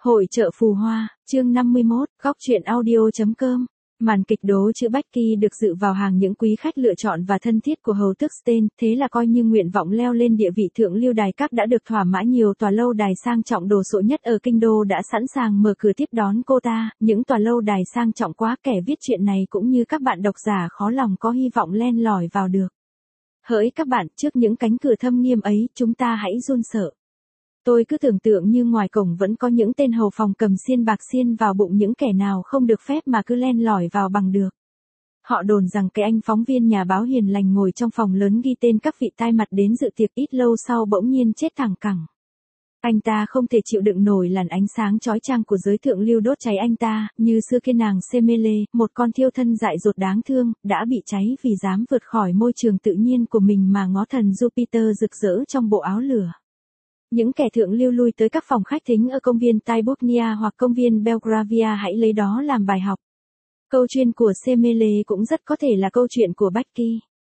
Hội chợ phù hoa, chương 51, góc truyện audio.com. Màn kịch đố chữ Becky được dự vào hàng những quý khách lựa chọn và thân thiết của hầu tước Stein, thế là coi như nguyện vọng leo lên địa vị thượng lưu đài các đã được thỏa mãn. Nhiều tòa lâu đài sang trọng đồ sộ nhất ở kinh đô đã sẵn sàng mở cửa tiếp đón cô ta. Những tòa lâu đài sang trọng quá, kẻ viết chuyện này cũng như các bạn độc giả khó lòng có hy vọng len lỏi vào được. Hỡi các bạn, trước những cánh cửa thâm nghiêm ấy, chúng ta hãy run sợ. Tôi cứ tưởng tượng như ngoài cổng vẫn có những tên hầu phòng cầm xiên bạc xiên vào bụng những kẻ nào không được phép mà cứ len lỏi vào bằng được. Họ đồn rằng cái anh phóng viên nhà báo hiền lành ngồi trong phòng lớn ghi tên các vị tai mặt đến dự tiệc ít lâu sau bỗng nhiên chết thẳng cẳng. Anh ta không thể chịu đựng nổi làn ánh sáng chói chang của giới thượng lưu đốt cháy anh ta, như xưa kia nàng Semele, một con thiêu thân dại dột đáng thương, đã bị cháy vì dám vượt khỏi môi trường tự nhiên của mình mà ngó thần Jupiter rực rỡ trong bộ áo lửa. Những kẻ thượng lưu lui tới các phòng khách thính ở công viên Tyburntia hoặc công viên Belgravia hãy lấy đó làm bài học. Câu chuyện của Semele cũng rất có thể là câu chuyện của Becky.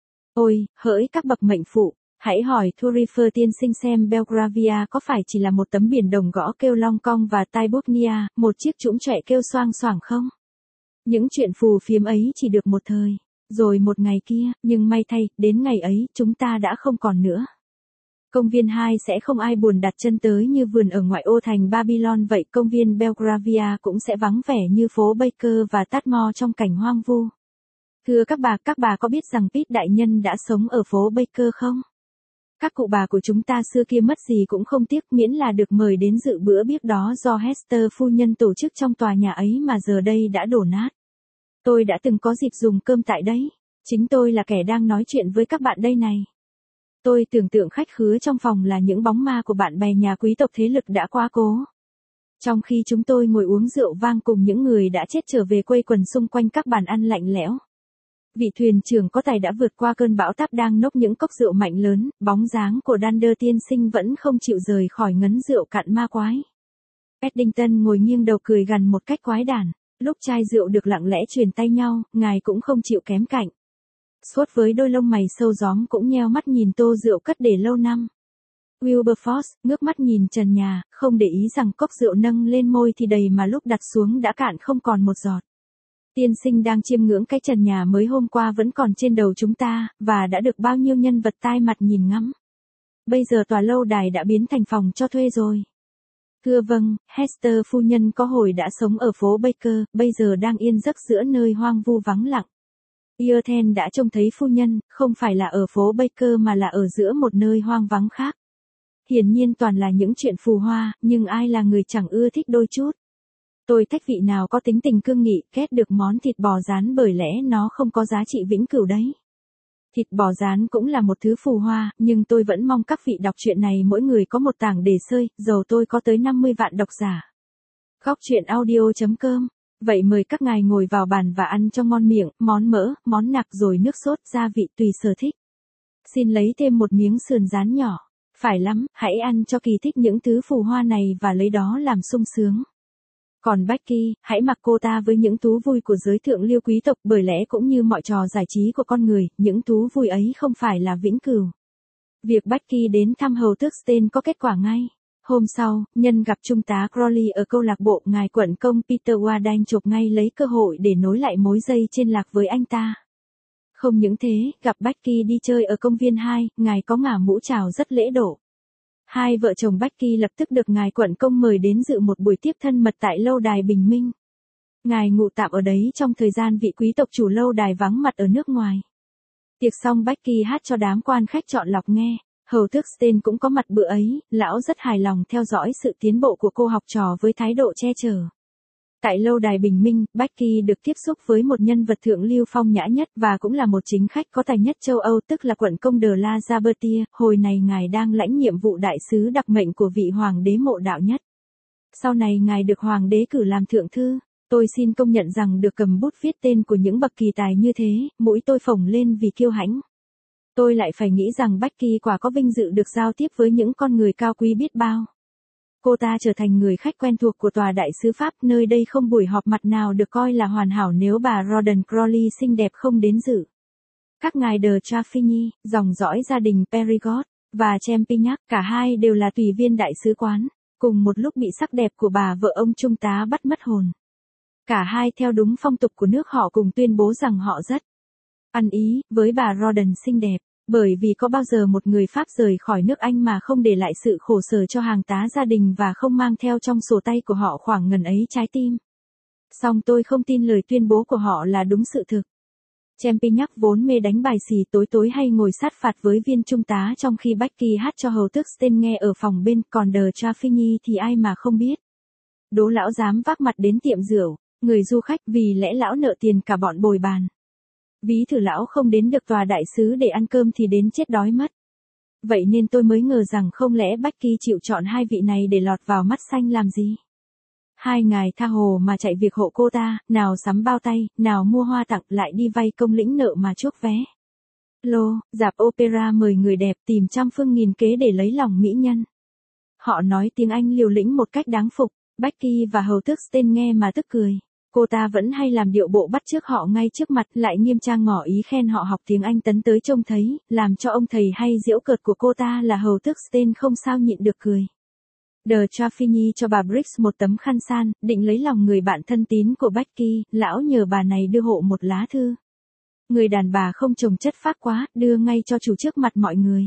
Ôi, hỡi các bậc mệnh phụ, hãy hỏi Thurifer tiên sinh xem Belgravia có phải chỉ là một tấm biển đồng gõ kêu long cong và Tyburntia, một chiếc trũng trệ kêu xoang xoảng không? Những chuyện phù phiếm ấy chỉ được một thời, rồi một ngày kia, nhưng may thay, đến ngày ấy, chúng ta đã không còn nữa. Công viên 2 sẽ không ai buồn đặt chân tới như vườn ở ngoại ô thành Babylon vậy, công viên Belgravia cũng sẽ vắng vẻ như phố Baker và Tadmor trong cảnh hoang vu. Thưa các bà có biết rằng Pete đại nhân đã sống ở phố Baker không? Các cụ bà của chúng ta xưa kia mất gì cũng không tiếc miễn là được mời đến dự bữa biếc đó do Hester phu nhân tổ chức trong tòa nhà ấy mà giờ đây đã đổ nát. Tôi đã từng có dịp dùng cơm tại đấy. Chính tôi là kẻ đang nói chuyện với các bạn đây này. Tôi tưởng tượng khách khứa trong phòng là những bóng ma của bạn bè nhà quý tộc thế lực đã quá cố. Trong khi chúng tôi ngồi uống rượu vang cùng những người đã chết trở về quây quần xung quanh các bàn ăn lạnh lẽo. Vị thuyền trưởng có tài đã vượt qua cơn bão táp đang nốc những cốc rượu mạnh lớn, bóng dáng của Dander tiên sinh vẫn không chịu rời khỏi ngấn rượu cạn ma quái. Paddington ngồi nghiêng đầu cười gằn một cách quái đản, lúc chai rượu được lặng lẽ truyền tay nhau, ngài cũng không chịu kém cạnh. Sốt với đôi lông mày sâu gióm cũng nheo mắt nhìn tô rượu cất để lâu năm. Wilberforce ngước mắt nhìn trần nhà, không để ý rằng cốc rượu nâng lên môi thì đầy mà lúc đặt xuống đã cạn không còn một giọt. Tiên sinh đang chiêm ngưỡng cái trần nhà mới hôm qua vẫn còn trên đầu chúng ta, và đã được bao nhiêu nhân vật tai mặt nhìn ngắm. Bây giờ tòa lâu đài đã biến thành phòng cho thuê rồi. Thưa vâng, Hester phu nhân có hồi đã sống ở phố Baker, bây giờ đang yên giấc giữa nơi hoang vu vắng lặng. Earthen đã trông thấy phu nhân, không phải là ở phố Baker mà là ở giữa một nơi hoang vắng khác. Hiển nhiên toàn là những chuyện phù hoa, nhưng ai là người chẳng ưa thích đôi chút. Tôi thách vị nào có tính tình cương nghị, ghét được món thịt bò rán bởi lẽ nó không có giá trị vĩnh cửu đấy. Thịt bò rán cũng là một thứ phù hoa, nhưng tôi vẫn mong các vị đọc truyện này mỗi người có một tảng để xơi, dầu tôi có tới 50 vạn độc giả. Góc truyện audio.com. Vậy mời các ngài ngồi vào bàn và ăn cho ngon miệng, món mỡ, món nạc rồi nước sốt, gia vị tùy sở thích. Xin lấy thêm một miếng sườn rán nhỏ. Phải lắm, hãy ăn cho kỳ thích những thứ phù hoa này và lấy đó làm sung sướng. Còn Becky, hãy mặc cô ta với những thú vui của giới thượng lưu quý tộc bởi lẽ cũng như mọi trò giải trí của con người, những thú vui ấy không phải là vĩnh cửu. Việc Becky đến thăm hầu tước Stein có kết quả ngay. Hôm sau, nhân gặp trung tá Crowley ở câu lạc bộ, ngài quận công Peter Warden chộp ngay lấy cơ hội để nối lại mối dây trên lạc với anh ta. Không những thế, gặp Becky đi chơi ở công viên 2, ngài có ngả mũ chào rất lễ độ. Hai vợ chồng Becky lập tức được ngài quận công mời đến dự một buổi tiếp thân mật tại lâu đài Bình Minh. Ngài ngụ tạm ở đấy trong thời gian vị quý tộc chủ lâu đài vắng mặt ở nước ngoài. Tiệc xong Becky hát cho đám quan khách chọn lọc nghe. Hầu tước Stein cũng có mặt bữa ấy, lão rất hài lòng theo dõi sự tiến bộ của cô học trò với thái độ che chở. Tại lâu đài Bình Minh, Becky được tiếp xúc với một nhân vật thượng lưu phong nhã nhất và cũng là một chính khách có tài nhất châu Âu, tức là quận công de la Zabertia. Hồi này ngài đang lãnh nhiệm vụ đại sứ đặc mệnh của vị hoàng đế mộ đạo nhất. Sau này ngài được hoàng đế cử làm thượng thư. Tôi xin công nhận rằng được cầm bút viết tên của những bậc kỳ tài như thế, mũi tôi phồng lên vì kiêu hãnh. Tôi lại phải nghĩ rằng Becky quả có vinh dự được giao tiếp với những con người cao quý biết bao. Cô ta trở thành người khách quen thuộc của tòa đại sứ Pháp, nơi đây không buổi họp mặt nào được coi là hoàn hảo nếu bà Rawdon Crawley xinh đẹp không đến dự. Các ngài de Chaffigny, dòng dõi gia đình Perigord, và Champignac, cả hai đều là tùy viên đại sứ quán. cùng một lúc bị sắc đẹp của bà vợ ông trung tá bắt mất hồn. Cả hai theo đúng phong tục của nước họ cùng tuyên bố rằng họ rất ăn ý với bà Rawdon xinh đẹp, bởi vì có bao giờ một người Pháp rời khỏi nước Anh mà không để lại sự khổ sở cho hàng tá gia đình và không mang theo trong sổ tay của họ khoảng ngần ấy trái tim. Song tôi không tin lời tuyên bố của họ là đúng sự thực. Champignac vốn mê đánh bài xì tối tối hay ngồi sát phạt với viên trung tá trong khi Becky hát cho hầu tước Stein nghe ở phòng bên, còn De Trapigny thì ai mà không biết. Đố lão dám vác mặt đến tiệm rượu, người du khách vì lẽ lão nợ tiền cả bọn bồi bàn. Ví thử lão không đến được tòa đại sứ để ăn cơm thì đến chết đói mất. Vậy nên tôi mới ngờ rằng không lẽ Becky chịu chọn hai vị này để lọt vào mắt xanh làm gì. Hai ngài tha hồ mà chạy việc hộ cô ta, nào sắm bao tay, nào mua hoa tặng, lại đi vay công lĩnh nợ mà chuốc vé. Dạp opera mời người đẹp tìm trăm phương nghìn kế để lấy lòng mỹ nhân. Họ nói tiếng Anh liều lĩnh một cách đáng phục, Becky và hầu tước Stein nghe mà tức cười. Cô ta vẫn hay làm điệu bộ bắt chước họ ngay trước mặt, lại nghiêm trang ngỏ ý khen họ học tiếng Anh tấn tới trông thấy, làm cho ông thầy hay giễu cợt của cô ta là hầu tước Stein không sao nhịn được cười. De Trapigny cho bà Briggs một tấm khăn san, định lấy lòng người bạn thân tín của Becky, lão nhờ bà này đưa hộ một lá thư. Người đàn bà không trồng chất phác quá, đưa ngay cho chủ trước mặt mọi người.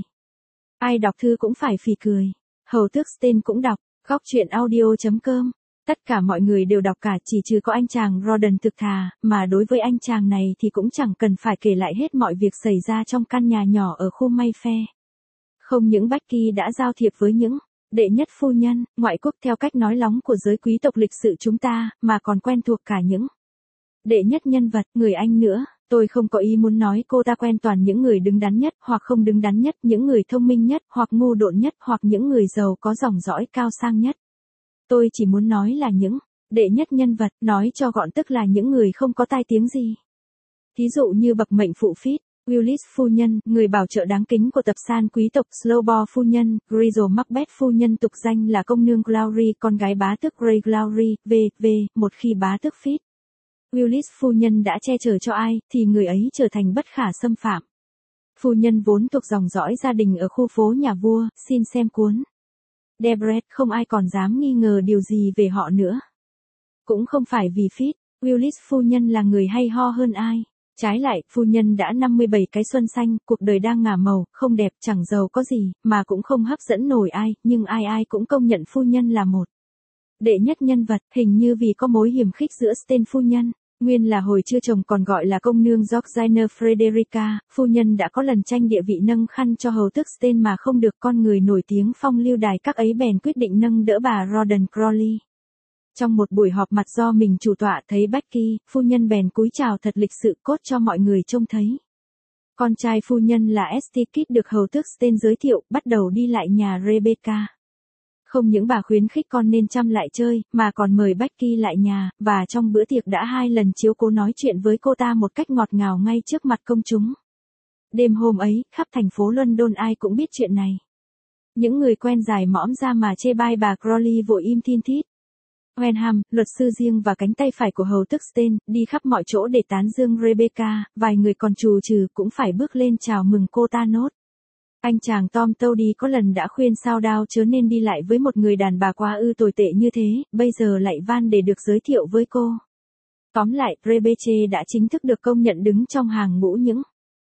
Ai đọc thư cũng phải phì cười. Hầu tước Stein cũng đọc, góc chuyện audio.com. Tất cả mọi người đều đọc cả, chỉ trừ có anh chàng Rawdon thực thà, mà đối với anh chàng này thì cũng chẳng cần phải kể lại hết mọi việc xảy ra trong căn nhà nhỏ ở khu Mayfair. Không những Becky đã giao thiệp với những đệ nhất phu nhân, ngoại quốc theo cách nói lóng của giới quý tộc lịch sự chúng ta, mà còn quen thuộc cả những đệ nhất nhân vật, người Anh nữa. Tôi không có ý muốn nói cô ta quen toàn những người đứng đắn nhất, hoặc không đứng đắn nhất, những người thông minh nhất, hoặc ngu độn nhất, hoặc những người giàu có dòng dõi cao sang nhất. Tôi chỉ muốn nói là những đệ nhất nhân vật, nói cho gọn tức là những người không có tai tiếng gì. Thí dụ như bậc mệnh phụ Fitz Willis phu nhân, người bảo trợ đáng kính của tập san quý tộc Slowbore phu nhân, Grizel Macbeth phu nhân tục danh là công nương Glowry, con gái bá tước Grey Glowry, v.v. Một khi bá tước Fitz Willis phu nhân đã che chở cho ai, thì người ấy trở thành bất khả xâm phạm. Phu nhân vốn thuộc dòng dõi gia đình ở khu phố nhà vua, xin xem cuốn Debret, không ai còn dám nghi ngờ điều gì về họ nữa. Cũng không phải vì Fitz Willis phu nhân là người hay ho hơn ai. Trái lại, phu nhân đã 57 cái xuân xanh, cuộc đời đang ngả màu, không đẹp, chẳng giàu có gì, mà cũng không hấp dẫn nổi ai, nhưng ai ai cũng công nhận phu nhân là một đệ nhất nhân vật, hình như vì có mối hiềm khích giữa Stein phu nhân. Nguyên là hồi chưa chồng còn gọi là công nương Georgina Frederica, phu nhân đã có lần tranh địa vị nâng khăn cho hầu tước Stein mà không được, con người nổi tiếng phong lưu đài các ấy bèn quyết định nâng đỡ bà Rawdon Crawley. Trong một buổi họp mặt do mình chủ tọa thấy Becky, phu nhân bèn cúi chào thật lịch sự cốt cho mọi người trông thấy. Con trai phu nhân là St. Kitts được hầu tước Stein giới thiệu, bắt đầu đi lại nhà Rebecca. Không những bà khuyến khích con nên chăm lại chơi, mà còn mời Becky lại nhà, và trong bữa tiệc đã 2 lần chiếu cố nói chuyện với cô ta một cách ngọt ngào ngay trước mặt công chúng. Đêm hôm ấy, khắp thành phố London ai cũng biết chuyện này. Những người quen dài mõm ra mà chê bai bà Crawley vội im thin thít. Wenham, luật sư riêng và cánh tay phải của hầu tước Stein, đi khắp mọi chỗ để tán dương Rebecca, vài người còn trù trừ cũng phải bước lên chào mừng cô ta nốt. Anh chàng Tom Tody có lần đã khuyên sao đao chớ nên đi lại với một người đàn bà quá ư tồi tệ như thế, bây giờ lại van để được giới thiệu với cô. Tóm lại, Rebecca đã chính thức được công nhận đứng trong hàng ngũ những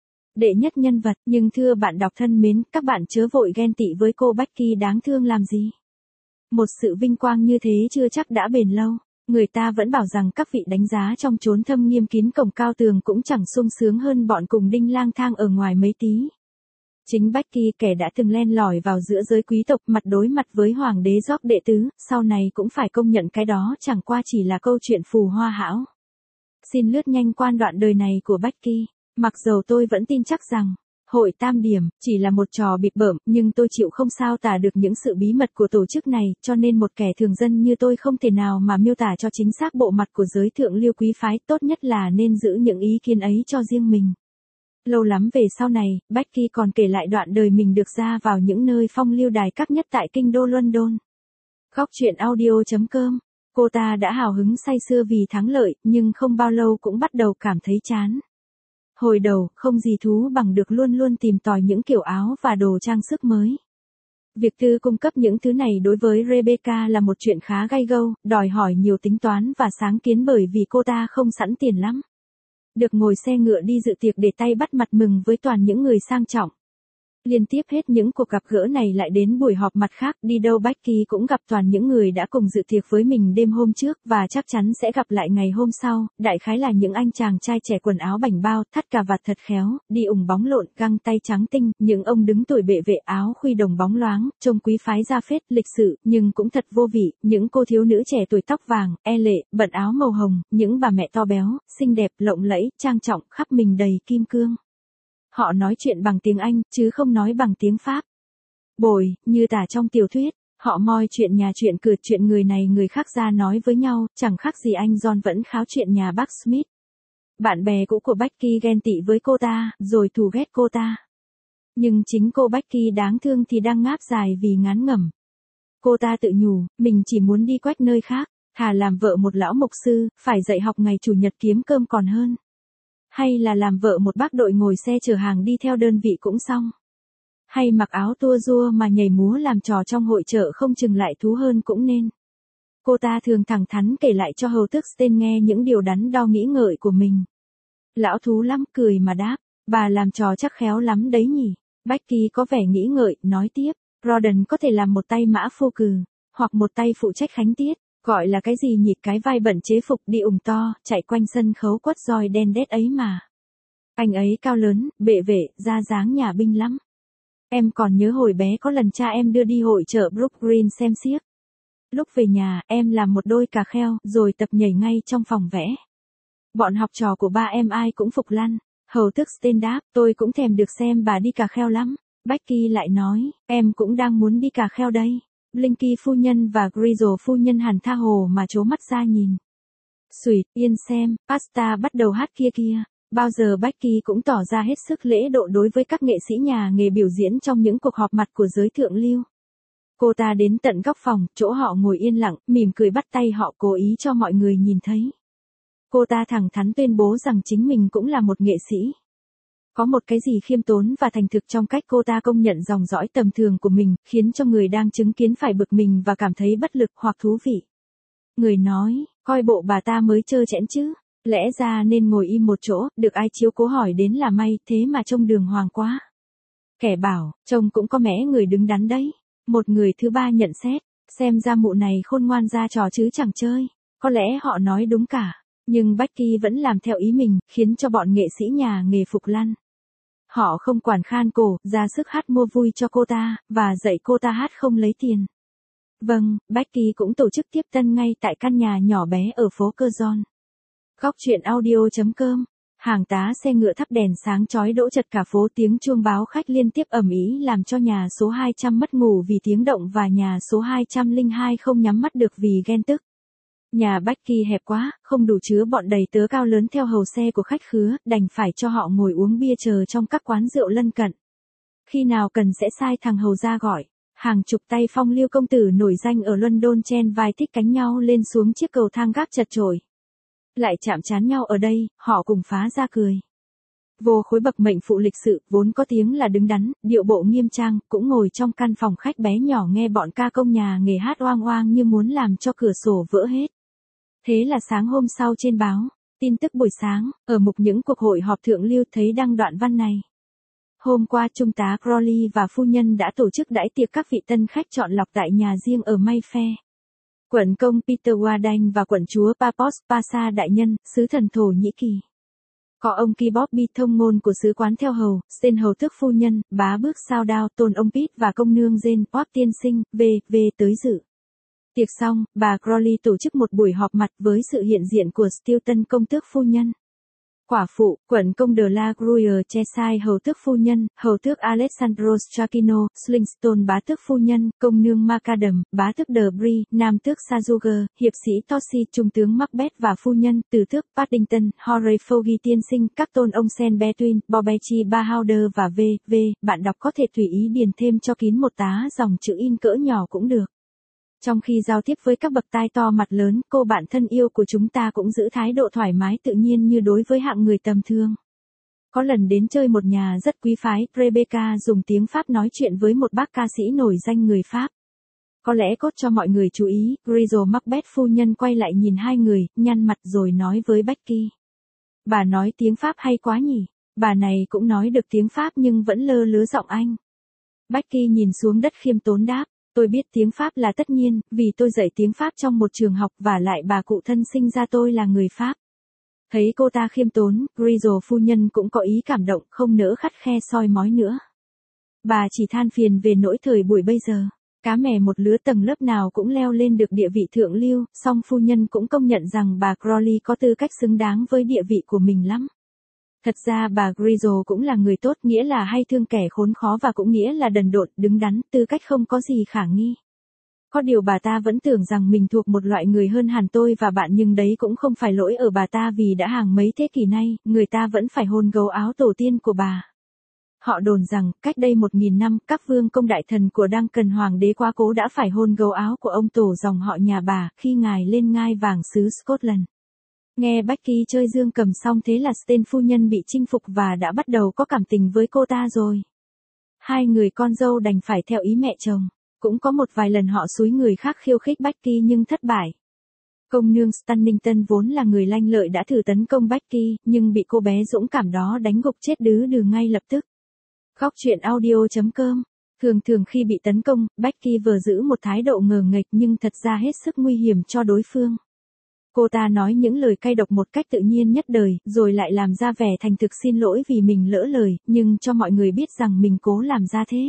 đệ nhất nhân vật, nhưng thưa bạn đọc thân mến, các bạn chớ vội ghen tị với cô Becky đáng thương làm gì. Một sự vinh quang như thế chưa chắc đã bền lâu, người ta vẫn bảo rằng các vị đánh giá trong chốn thâm nghiêm kín cổng cao tường cũng chẳng sung sướng hơn bọn cùng đinh lang thang ở ngoài mấy tí. Chính Becky, kẻ đã từng len lỏi vào giữa giới quý tộc mặt đối mặt với hoàng đế George đệ tứ, sau này cũng phải công nhận cái đó chẳng qua chỉ là câu chuyện phù hoa hão. Xin lướt nhanh qua đoạn đời này của Becky, mặc dầu tôi vẫn tin chắc rằng Hội Tam Điểm chỉ là một trò bịp bợm, nhưng tôi chịu không sao tả được những sự bí mật của tổ chức này, cho nên một kẻ thường dân như tôi không thể nào mà miêu tả cho chính xác bộ mặt của giới thượng lưu quý phái, tốt nhất là nên giữ những ý kiến ấy cho riêng mình. Lâu lắm về sau này, Becky còn kể lại đoạn đời mình được ra vào những nơi phong lưu đài các nhất tại kinh đô London. Góc chuyện audio.com. Cô ta đã hào hứng say sưa vì thắng lợi, nhưng không bao lâu cũng bắt đầu cảm thấy chán. Hồi đầu, không gì thú bằng được luôn luôn tìm tòi những kiểu áo và đồ trang sức mới. Việc Tư cung cấp những thứ này đối với Rebecca là một chuyện khá gay go, đòi hỏi nhiều tính toán và sáng kiến bởi vì cô ta không sẵn tiền lắm. Được ngồi xe ngựa đi dự tiệc để tay bắt mặt mừng với toàn những người sang trọng. Liên tiếp hết những cuộc gặp gỡ này lại đến buổi họp mặt khác, đi đâu Becky cũng gặp toàn những người đã cùng dự tiệc với mình đêm hôm trước và chắc chắn sẽ gặp lại ngày hôm sau, đại khái là những anh chàng trai trẻ quần áo bảnh bao, thắt cà vạt thật khéo, đi ủng bóng lộn, găng tay trắng tinh, những ông đứng tuổi bệ vệ áo khuy đồng bóng loáng, trông quý phái ra phết, lịch sự, nhưng cũng thật vô vị, những cô thiếu nữ trẻ tuổi tóc vàng, e lệ, bận áo màu hồng, những bà mẹ to béo, xinh đẹp, lộng lẫy, trang trọng, khắp mình đầy kim cương. Họ nói chuyện bằng tiếng Anh, chứ không nói bằng tiếng Pháp. Bồi, như tả trong tiểu thuyết, họ moi chuyện nhà chuyện cửa chuyện người này người khác ra nói với nhau, chẳng khác gì anh John vẫn kháo chuyện nhà bác Smith. Bạn bè cũ của Becky ghen tị với cô ta, rồi thù ghét cô ta. Nhưng chính cô Becky đáng thương thì đang ngáp dài vì ngán ngẩm. Cô ta tự nhủ, mình chỉ muốn đi quách nơi khác, thà làm vợ một lão mục sư, phải dạy học ngày chủ nhật kiếm cơm còn hơn. Hay là làm vợ một bác đội ngồi xe chở hàng đi theo đơn vị cũng xong. Hay mặc áo tua rua mà nhảy múa làm trò trong hội chợ không chừng lại thú hơn cũng nên. Cô ta thường thẳng thắn kể lại cho hầu tước Stein nghe những điều đắn đo nghĩ ngợi của mình. Lão thú lắm cười mà đáp, bà làm trò chắc khéo lắm đấy nhỉ. Becky có vẻ nghĩ ngợi, nói tiếp, Rawdon có thể làm một tay mã phu cừ, hoặc một tay phụ trách khánh tiết. Gọi là cái gì nhỉ, cái vai bận chế phục đi ủng to, chạy quanh sân khấu quất roi đen đét ấy mà. Anh ấy cao lớn, bệ vệ, ra dáng nhà binh lắm. Em còn nhớ hồi bé có lần cha em đưa đi hội chợ Brook Green xem xiếc. Lúc về nhà, em làm một đôi cà kheo, rồi tập nhảy ngay trong phòng vẽ. Bọn học trò của ba em ai cũng phục lăn. Hầu tước Stein đáp, tôi cũng thèm được xem bà đi cà kheo lắm. Becky lại nói, em cũng đang muốn đi cà kheo đây. Blinky phu nhân và Grizzle phu nhân hẳn tha hồ mà trố mắt ra nhìn. Xùi, yên xem, Pasta bắt đầu hát kia kia. Bao giờ Becky cũng tỏ ra hết sức lễ độ đối với các nghệ sĩ nhà nghề biểu diễn trong những cuộc họp mặt của giới thượng lưu. Cô ta đến tận góc phòng, chỗ họ ngồi yên lặng, mỉm cười bắt tay họ cố ý cho mọi người nhìn thấy. Cô ta thẳng thắn tuyên bố rằng chính mình cũng là một nghệ sĩ. Có một cái gì khiêm tốn và thành thực trong cách cô ta công nhận dòng dõi tầm thường của mình, khiến cho người đang chứng kiến phải bực mình và cảm thấy bất lực hoặc thú vị. Người nói, coi bộ bà ta mới trơ trẽn chứ, lẽ ra nên ngồi im một chỗ, được ai chiếu cố hỏi đến là may, thế mà trông đường hoàng quá. Kẻ bảo, trông cũng có mẽ người đứng đắn đấy. Một người thứ ba nhận xét, xem ra mụ này khôn ngoan ra trò chứ chẳng chơi. Có lẽ họ nói đúng cả, nhưng Becky vẫn làm theo ý mình, khiến cho bọn nghệ sĩ nhà nghề phục lăn. Họ không quản khan cổ, ra sức hát mua vui cho cô ta, và dạy cô ta hát không lấy tiền. Vâng, Becky cũng tổ chức tiếp tân ngay tại căn nhà nhỏ bé ở phố Curzon. Góc chuyện audio.com. Hàng tá xe ngựa thắp đèn sáng chói đỗ chật cả phố, tiếng chuông báo khách liên tiếp ầm ĩ làm cho nhà số 200 mất ngủ vì tiếng động và nhà số 202 không nhắm mắt được vì ghen tức. Nhà Becky hẹp quá, không đủ chứa bọn đầy tớ cao lớn theo hầu xe của khách khứa, đành phải cho họ ngồi uống bia chờ trong các quán rượu lân cận. Khi nào cần sẽ sai thằng hầu ra gọi. Hàng chục tay phong lưu công tử nổi danh ở London chen vai thích cánh nhau lên xuống chiếc cầu thang gác chật chội. Lại chạm trán nhau ở đây, họ cùng phá ra cười. Vô khối bậc mệnh phụ lịch sự, vốn có tiếng là đứng đắn, điệu bộ nghiêm trang, cũng ngồi trong căn phòng khách bé nhỏ nghe bọn ca công nhà nghề hát oang oang như muốn làm cho cửa sổ vỡ hết. Thế là sáng hôm sau trên báo, tin tức buổi sáng, ở mục những cuộc hội họp thượng lưu thấy đăng đoạn văn này. Hôm qua Trung tá Crowley và phu nhân đã tổ chức đãi tiệc các vị tân khách chọn lọc tại nhà riêng ở Mayfair. Quận công Peter Warden và quận chúa Papos Pasha đại nhân, sứ thần Thổ Nhĩ Kỳ. Có ông Ki Bobby thông ngôn của sứ quán theo hầu, Stein hầu tước phu nhân, bá bước sao đao, tôn ông Pete và công nương Jane, Oap tiên sinh, v.v. tới dự. Tiệc xong, bà Crowley tổ chức một buổi họp mặt với sự hiện diện của Stilton công tước phu nhân. Quả phụ, quận công de la Gruyère Cheshire hầu tước phu nhân, hầu tước Alessandro Strachino, Slingstone bá tước phu nhân, công nương Macadam, bá tước de Brie, nam tước Sajuger, hiệp sĩ Tosi, trung tướng Macbeth và phu nhân, từ tước Paddington, Horay Fogy tiên sinh, các tôn ông Sen Between, Bobechi Bahauder và v.v. Bạn đọc có thể tùy ý điền thêm cho kín một tá dòng chữ in cỡ nhỏ cũng được. Trong khi giao tiếp với các bậc tai to mặt lớn, cô bạn thân yêu của chúng ta cũng giữ thái độ thoải mái tự nhiên như đối với hạng người tầm thường. Có lần đến chơi một nhà rất quý phái, Rebecca dùng tiếng Pháp nói chuyện với một bác ca sĩ nổi danh người Pháp. Có lẽ cốt cho mọi người chú ý, Grizel Macbeth phu nhân quay lại nhìn hai người, nhăn mặt rồi nói với Becky. Bà nói tiếng Pháp hay quá nhỉ, bà này cũng nói được tiếng Pháp nhưng vẫn lơ lứa giọng Anh. Becky nhìn xuống đất khiêm tốn đáp, tôi biết tiếng Pháp là tất nhiên, vì tôi dạy tiếng Pháp trong một trường học và lại bà cụ thân sinh ra tôi là người Pháp. Thấy cô ta khiêm tốn, Grizel phu nhân cũng có ý cảm động, không nỡ khắt khe soi mói nữa. Bà chỉ than phiền về nỗi thời buổi bây giờ. Cá mè một lứa tầng lớp nào cũng leo lên được địa vị thượng lưu, song phu nhân cũng công nhận rằng bà Crowley có tư cách xứng đáng với địa vị của mình lắm. Thật ra bà Grizel cũng là người tốt, nghĩa là hay thương kẻ khốn khó và cũng nghĩa là đần độn, đứng đắn, tư cách không có gì khả nghi. Có điều bà ta vẫn tưởng rằng mình thuộc một loại người hơn hẳn tôi và bạn, nhưng đấy cũng không phải lỗi ở bà ta, vì đã hàng mấy thế kỷ nay, người ta vẫn phải hôn gấu áo tổ tiên của bà. Họ đồn rằng, cách đây 1000 năm, các vương công đại thần của Duncan hoàng đế quá cố đã phải hôn gấu áo của ông tổ dòng họ nhà bà, khi ngài lên ngai vàng xứ Scotland. Nghe Becky chơi dương cầm xong thế là Stein phu nhân bị chinh phục và đã bắt đầu có cảm tình với cô ta rồi. Hai người con dâu đành phải theo ý mẹ chồng. Cũng có một vài lần họ xúi người khác khiêu khích Becky nhưng thất bại. Công nương Stunnington vốn là người lanh lợi đã thử tấn công Becky, nhưng bị cô bé dũng cảm đó đánh gục chết đứ đừ ngay lập tức. Góc truyện audio.com. Thường khi bị tấn công, Becky vừa giữ một thái độ ngờ nghệch nhưng thật ra hết sức nguy hiểm cho đối phương. Cô ta nói những lời cay độc một cách tự nhiên nhất đời, rồi lại làm ra vẻ thành thực xin lỗi vì mình lỡ lời, nhưng cho mọi người biết rằng mình cố làm ra thế.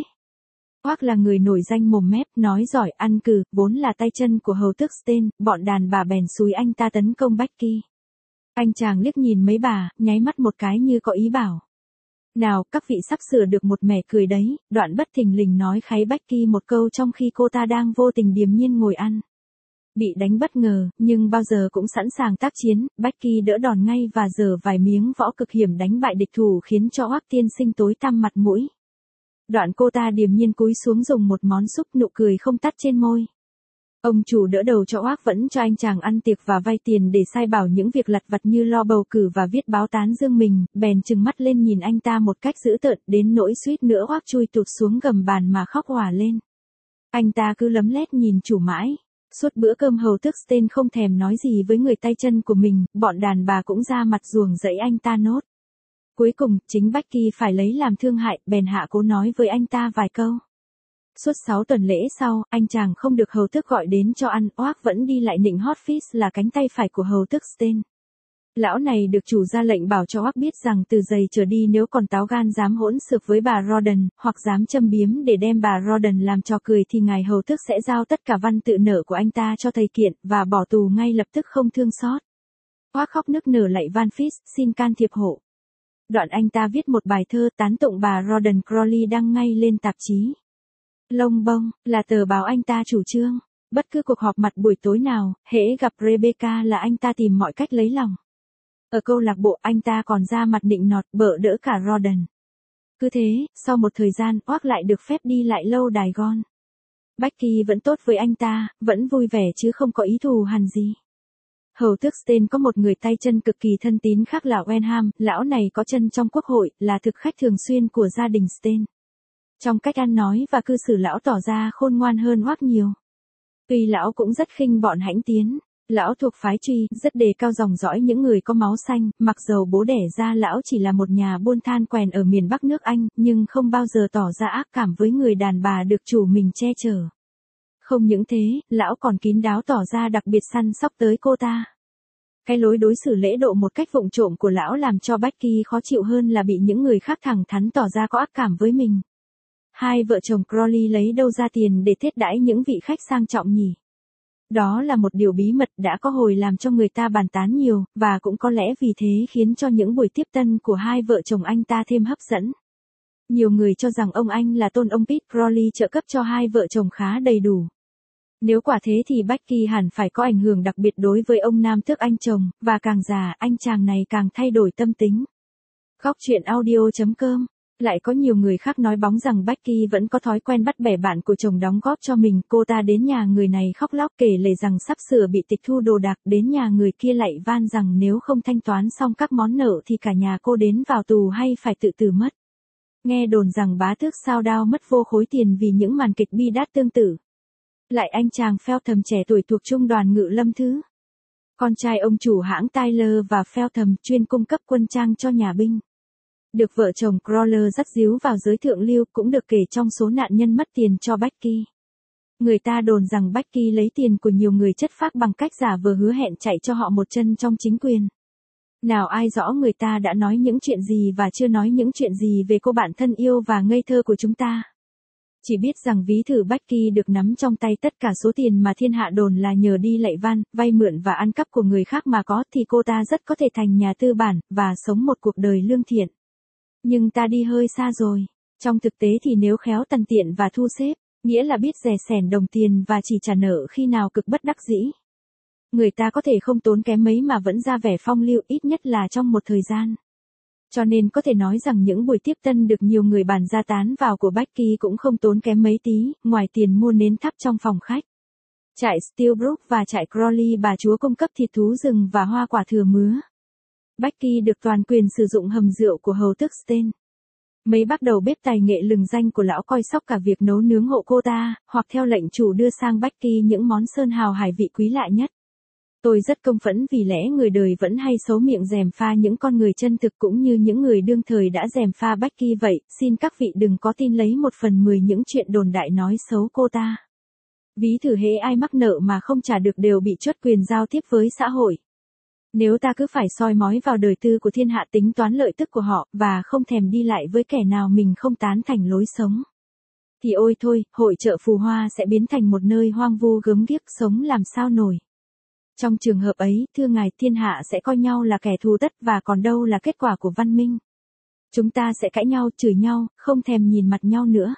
Oác là người nổi danh mồm mép, nói giỏi, ăn cừ, vốn là tay chân của hầu tước Stein, bọn đàn bà bèn xúi anh ta tấn công Becky. Anh chàng liếc nhìn mấy bà, nháy mắt một cái như có ý bảo. Nào, các vị sắp sửa được một mẻ cười đấy, đoạn bất thình lình nói kháy Becky một câu trong khi cô ta đang vô tình điềm nhiên ngồi ăn. Bị đánh bất ngờ, nhưng bao giờ cũng sẵn sàng tác chiến, Becky đỡ đòn ngay và giở vài miếng võ cực hiểm đánh bại địch thủ khiến cho Oác tiên sinh tối tăm mặt mũi. Đoạn cô ta điềm nhiên cúi xuống dùng một món súp, nụ cười không tắt trên môi. Ông chủ đỡ đầu cho Oác vẫn cho anh chàng ăn tiệc và vay tiền để sai bảo những việc lặt vặt như lo bầu cử và viết báo tán dương mình, bèn trừng mắt lên nhìn anh ta một cách dữ tợn, đến nỗi suýt nữa Oác chui tụt xuống gầm bàn mà khóc òa lên. Anh ta cứ lấm lét nhìn chủ mãi. Suốt bữa cơm hầu tước Stein không thèm nói gì với người tay chân của mình, bọn đàn bà cũng ra mặt ruồng rẫy anh ta nốt. Cuối cùng, chính Becky phải lấy làm thương hại, bèn hạ cố nói với anh ta vài câu. Suốt 6 tuần lễ sau, anh chàng không được hầu tước gọi đến cho ăn, Oác vẫn đi lại nịnh Hotfix là cánh tay phải của hầu tước Stein. Lão này được chủ ra lệnh bảo cho Oác biết rằng từ giày trở đi nếu còn táo gan dám hỗn xược với bà Rawdon, hoặc dám châm biếm để đem bà Rawdon làm trò cười thì ngài hầu tước sẽ giao tất cả văn tự nợ của anh ta cho thầy kiện, và bỏ tù ngay lập tức không thương xót. Oác khóc nức nở lạy Van Fis, xin can thiệp hộ. Đoạn anh ta viết một bài thơ tán tụng bà Rawdon Crawley đăng ngay lên tạp chí. Lông bông, là tờ báo anh ta chủ trương. Bất cứ cuộc họp mặt buổi tối nào, hễ gặp Rebecca là anh ta tìm mọi cách lấy lòng. Ở câu lạc bộ anh ta còn ra mặt nịnh nọt, bợ đỡ cả Rawdon. Cứ thế, sau một thời gian, Oác lại được phép đi lại lâu đài Gon. Becky vẫn tốt với anh ta, vẫn vui vẻ chứ không có ý thù hằn gì. Hầu tước Stein có một người tay chân cực kỳ thân tín khác là Wenham, lão này có chân trong quốc hội, là thực khách thường xuyên của gia đình Stein. Trong cách ăn nói và cư xử lão tỏ ra khôn ngoan hơn Oác nhiều. Tuy lão cũng rất khinh bọn hãnh tiến, lão thuộc phái Truy, rất đề cao dòng dõi những người có máu xanh, mặc dầu bố đẻ ra lão chỉ là một nhà buôn than quèn ở miền Bắc nước Anh, nhưng không bao giờ tỏ ra ác cảm với người đàn bà được chủ mình che chở. Không những thế, lão còn kín đáo tỏ ra đặc biệt săn sóc tới cô ta. Cái lối đối xử lễ độ một cách vụng trộm của lão làm cho Becky khó chịu hơn là bị những người khác thẳng thắn tỏ ra có ác cảm với mình. Hai vợ chồng Crawley lấy đâu ra tiền để thiết đãi những vị khách sang trọng nhỉ? Đó là một điều bí mật đã có hồi làm cho người ta bàn tán nhiều, và cũng có lẽ vì thế khiến cho những buổi tiếp tân của hai vợ chồng anh ta thêm hấp dẫn. Nhiều người cho rằng ông anh là tôn ông Pete Crawley trợ cấp cho hai vợ chồng khá đầy đủ. Nếu quả thế thì Becky hẳn phải có ảnh hưởng đặc biệt đối với ông nam tước anh chồng, và càng già anh chàng này càng thay đổi tâm tính. Góc truyện audio.com Lại có nhiều người khác nói bóng rằng Becky vẫn có thói quen bắt bẻ bạn của chồng đóng góp cho mình. Cô ta đến nhà người này khóc lóc kể lể rằng sắp sửa bị tịch thu đồ đạc, đến nhà người kia lạy van rằng nếu không thanh toán xong các món nợ thì cả nhà cô đến vào tù hay phải tự tử mất. Nghe đồn rằng bá tước Sao Đao mất vô khối tiền vì những màn kịch bi đát tương tự. Lại anh chàng Feltham trẻ tuổi thuộc trung đoàn ngự lâm thứ. Con trai ông chủ hãng Tyler và Feltham chuyên cung cấp quân trang cho nhà binh. Được vợ chồng Crawler dắt díu vào giới thượng lưu cũng được kể trong số nạn nhân mất tiền cho Becky. Người ta đồn rằng Becky lấy tiền của nhiều người chất phác bằng cách giả vờ hứa hẹn chạy cho họ một chân trong chính quyền. Nào ai rõ người ta đã nói những chuyện gì và chưa nói những chuyện gì về cô bạn thân yêu và ngây thơ của chúng ta. Chỉ biết rằng ví thử Becky được nắm trong tay tất cả số tiền mà thiên hạ đồn là nhờ đi lạy van, vay mượn và ăn cắp của người khác mà có thì cô ta rất có thể thành nhà tư bản và sống một cuộc đời lương thiện. Nhưng ta đi hơi xa rồi. Trong thực tế thì nếu khéo tằn tiện và thu xếp, nghĩa là biết dè sẻn đồng tiền và chỉ trả nợ khi nào cực bất đắc dĩ. Người ta có thể không tốn kém mấy mà vẫn ra vẻ phong lưu, ít nhất là trong một thời gian. Cho nên có thể nói rằng những buổi tiếp tân được nhiều người bàn ra tán vào của Becky cũng không tốn kém mấy tí, ngoài tiền mua nến thắp trong phòng khách. Trại Steelbrook và trại Crawley bà chúa cung cấp thịt thú rừng và hoa quả thừa mứa. Becky được toàn quyền sử dụng hầm rượu của hầu tước Stein. Mấy bác đầu bếp tài nghệ lừng danh của lão coi sóc cả việc nấu nướng hộ cô ta, hoặc theo lệnh chủ đưa sang Becky những món sơn hào hải vị quý lạ nhất. Tôi rất công phẫn vì lẽ người đời vẫn hay xấu miệng gièm pha những con người chân thực cũng như những người đương thời đã gièm pha Becky vậy, xin các vị đừng có tin lấy 1/10 những chuyện đồn đại nói xấu cô ta. Ví thử hễ ai mắc nợ mà không trả được đều bị truất quyền giao tiếp với xã hội. Nếu ta cứ phải soi mói vào đời tư của thiên hạ tính toán lợi tức của họ, và không thèm đi lại với kẻ nào mình không tán thành lối sống, thì ôi thôi, hội chợ Phù Hoa sẽ biến thành một nơi hoang vu gớm ghiếc, sống làm sao nổi. Trong trường hợp ấy, thưa ngài, thiên hạ sẽ coi nhau là kẻ thù tất và còn đâu là kết quả của văn minh. Chúng ta sẽ cãi nhau, chửi nhau, không thèm nhìn mặt nhau nữa.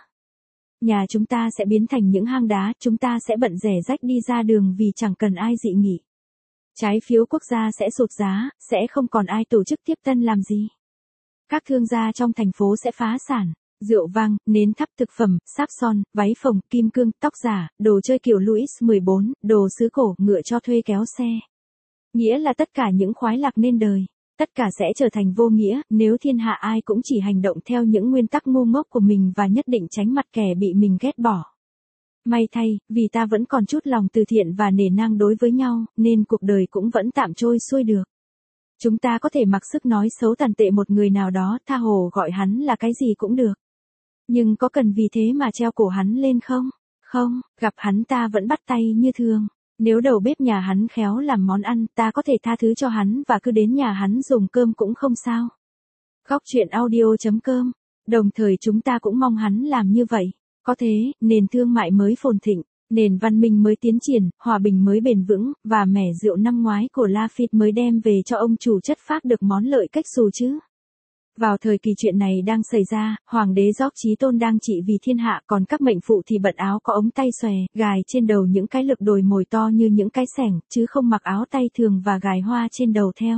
Nhà chúng ta sẽ biến thành những hang đá, chúng ta sẽ bận rẻ rách đi ra đường vì chẳng cần ai dị nghị. Trái phiếu quốc gia sẽ sụt giá, sẽ không còn ai tổ chức tiếp tân làm gì. Các thương gia trong thành phố sẽ phá sản. Rượu vang, nến thắp, thực phẩm, sáp son, váy phồng, kim cương, tóc giả, đồ chơi kiểu Louis XIV, đồ sứ cổ, ngựa cho thuê kéo xe. Nghĩa là tất cả những khoái lạc nên đời. Tất cả sẽ trở thành vô nghĩa, nếu thiên hạ ai cũng chỉ hành động theo những nguyên tắc ngu ngốc của mình và nhất định tránh mặt kẻ bị mình ghét bỏ. May thay, vì ta vẫn còn chút lòng từ thiện và nể nang đối với nhau, nên cuộc đời cũng vẫn tạm trôi xuôi được. Chúng ta có thể mặc sức nói xấu tàn tệ một người nào đó, tha hồ gọi hắn là cái gì cũng được. Nhưng có cần vì thế mà treo cổ hắn lên không? Không, gặp hắn ta vẫn bắt tay như thường. Nếu đầu bếp nhà hắn khéo làm món ăn, ta có thể tha thứ cho hắn và cứ đến nhà hắn dùng cơm cũng không sao. Góc truyện audio.com. Đồng thời chúng ta cũng mong hắn làm như vậy. Có thế, nền thương mại mới phồn thịnh, nền văn minh mới tiến triển, hòa bình mới bền vững, và mẻ rượu năm ngoái của Lafite mới đem về cho ông chủ chất phác được món lợi cách xù chứ. Vào thời kỳ chuyện này đang xảy ra, Hoàng đế George Chí Tôn đang trị vì thiên hạ, còn các mệnh phụ thì bận áo có ống tay xòe, gài trên đầu những cái lược đồi mồi to như những cái xẻng, chứ không mặc áo tay thường và gài hoa trên đầu theo.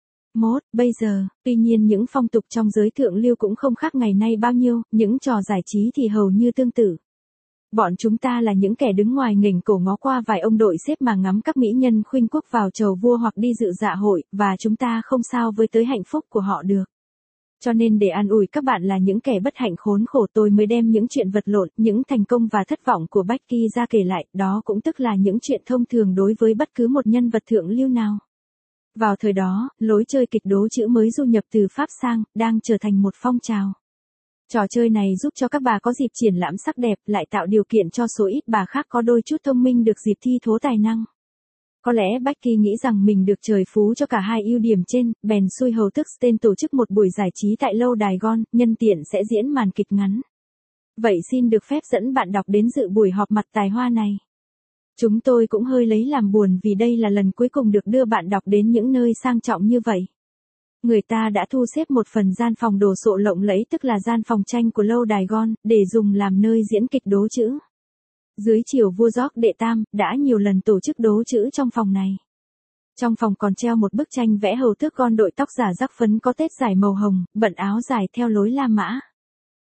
Bây giờ, tuy nhiên những phong tục trong giới thượng lưu cũng không khác ngày nay bao nhiêu, những trò giải trí thì hầu như tương tự. Bọn chúng ta là những kẻ đứng ngoài nghềnh cổ ngó qua vài ông đội xếp mà ngắm các mỹ nhân khuynh quốc vào chầu vua hoặc đi dự dạ hội, và chúng ta không sao với tới hạnh phúc của họ được. Cho nên để an ủi các bạn là những kẻ bất hạnh khốn khổ, tôi mới đem những chuyện vật lộn, những thành công và thất vọng của Becky ra kể lại, đó cũng tức là những chuyện thông thường đối với bất cứ một nhân vật thượng lưu nào. Vào thời đó, lối chơi kịch đố chữ mới du nhập từ Pháp sang, đang trở thành một phong trào. Trò chơi này giúp cho các bà có dịp triển lãm sắc đẹp, lại tạo điều kiện cho số ít bà khác có đôi chút thông minh được dịp thi thố tài năng. Có lẽ Becky nghĩ rằng mình được trời phú cho cả hai ưu điểm trên, bèn xui hầu tước Stein tổ chức một buổi giải trí tại lâu đài Gon, nhân tiện sẽ diễn màn kịch ngắn. Vậy xin được phép dẫn bạn đọc đến dự buổi họp mặt tài hoa này. Chúng tôi cũng hơi lấy làm buồn vì đây là lần cuối cùng được đưa bạn đọc đến những nơi sang trọng như vậy. Người ta đã thu xếp một phần gian phòng đồ sộ lộng lẫy, tức là gian phòng tranh của lâu đài Gon, để dùng làm nơi diễn kịch đố chữ. Dưới triều vua George đệ Tam, đã nhiều lần tổ chức đố chữ trong phòng này. Trong phòng còn treo một bức tranh vẽ hầu tước Gon đội tóc giả rắc phấn có tết dài màu hồng, bận áo dài theo lối La Mã.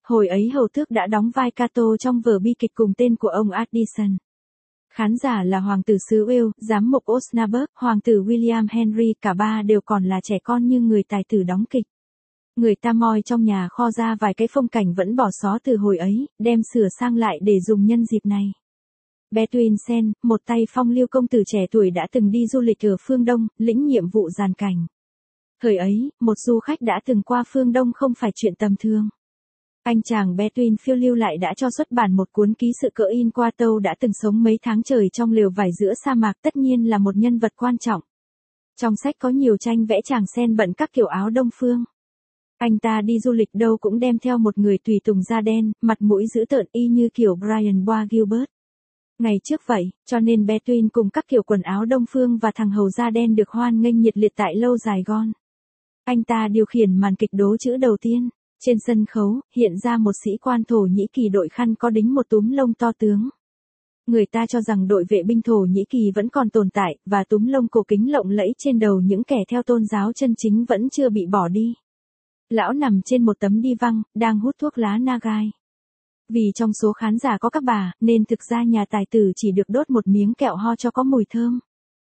Hồi ấy Hầu Tước đã đóng vai Cato trong vở bi kịch cùng tên của ông Addison. Khán giả là hoàng tử xứ Wales, giám mục Osnaburgh, hoàng tử William Henry, cả ba đều còn là trẻ con như người tài tử đóng kịch. Người ta moi trong nhà kho ra vài cái phong cảnh vẫn bỏ xó từ hồi ấy, đem sửa sang lại để dùng nhân dịp này. Between Sen, một tay phong lưu công tử trẻ tuổi đã từng đi du lịch ở phương Đông, lĩnh nhiệm vụ dàn cảnh. Thời ấy, một du khách đã từng qua phương Đông không phải chuyện tầm thường. Anh chàng Between phiêu lưu lại đã cho xuất bản một cuốn ký sự cỡ in qua Tâu đã từng sống mấy tháng trời trong lều vải giữa sa mạc, tất nhiên là một nhân vật quan trọng. Trong sách có nhiều tranh vẽ chàng sen bận các kiểu áo Đông phương. Anh ta đi du lịch đâu cũng đem theo một người tùy tùng da đen, mặt mũi dữ tợn y như kiểu Brian Bois Gilbert. Ngày trước vậy, cho nên Between cùng các kiểu quần áo Đông phương và thằng hầu da đen được hoan nghênh nhiệt liệt tại lâu Sài Gòn. Anh ta điều khiển màn kịch đố chữ đầu tiên. Trên sân khấu, hiện ra một sĩ quan Thổ Nhĩ Kỳ đội khăn có đính một túm lông to tướng. Người ta cho rằng đội vệ binh Thổ Nhĩ Kỳ vẫn còn tồn tại, và túm lông cổ kính lộng lẫy trên đầu những kẻ theo tôn giáo chân chính vẫn chưa bị bỏ đi. Lão nằm trên một tấm đi văng, đang hút thuốc lá nagai. Vì trong số khán giả có các bà, nên thực ra nhà tài tử chỉ được đốt một miếng kẹo ho cho có mùi thơm.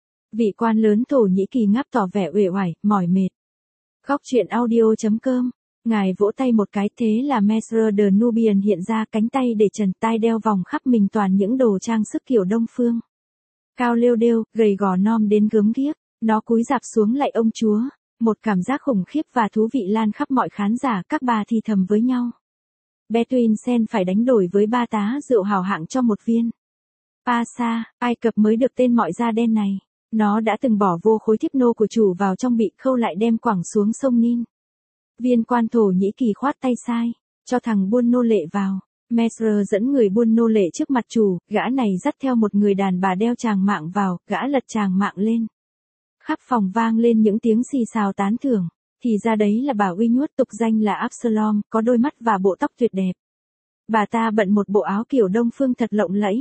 Vị quan lớn Thổ Nhĩ Kỳ ngáp tỏ vẻ uể oải, mỏi mệt. Góc truyện audio.com. Ngài vỗ tay một cái, thế là Messer the Nubian hiện ra, cánh tay để trần, tai đeo vòng khắp mình toàn những đồ trang sức kiểu Đông phương. Cao lêu đêu, gầy gò nom đến gớm ghiếc, nó cúi rạp xuống lạy ông chúa. Một cảm giác khủng khiếp và thú vị lan khắp mọi khán giả, các bà thì thầm với nhau. Between Sen phải đánh đổi với 3 tá rượu hào hạng cho một viên. Pasa, Ai Cập mới được tên mọi da đen này. Nó đã từng bỏ vô khối thiếp nô của chủ vào trong bị khâu lại đem quẳng xuống sông Nin. Viên quan Thổ Nhĩ Kỳ khoát tay sai, cho thằng buôn nô lệ vào. Messer dẫn người buôn nô lệ trước mặt chủ, gã này dắt theo một người đàn bà đeo tràng mạng vào, gã lật tràng mạng lên. Khắp phòng vang lên những tiếng xì xào tán thưởng, thì ra đấy là bà uy nhuất tục danh là Absalom, có đôi mắt và bộ tóc tuyệt đẹp. Bà ta bận một bộ áo kiểu Đông phương thật lộng lẫy.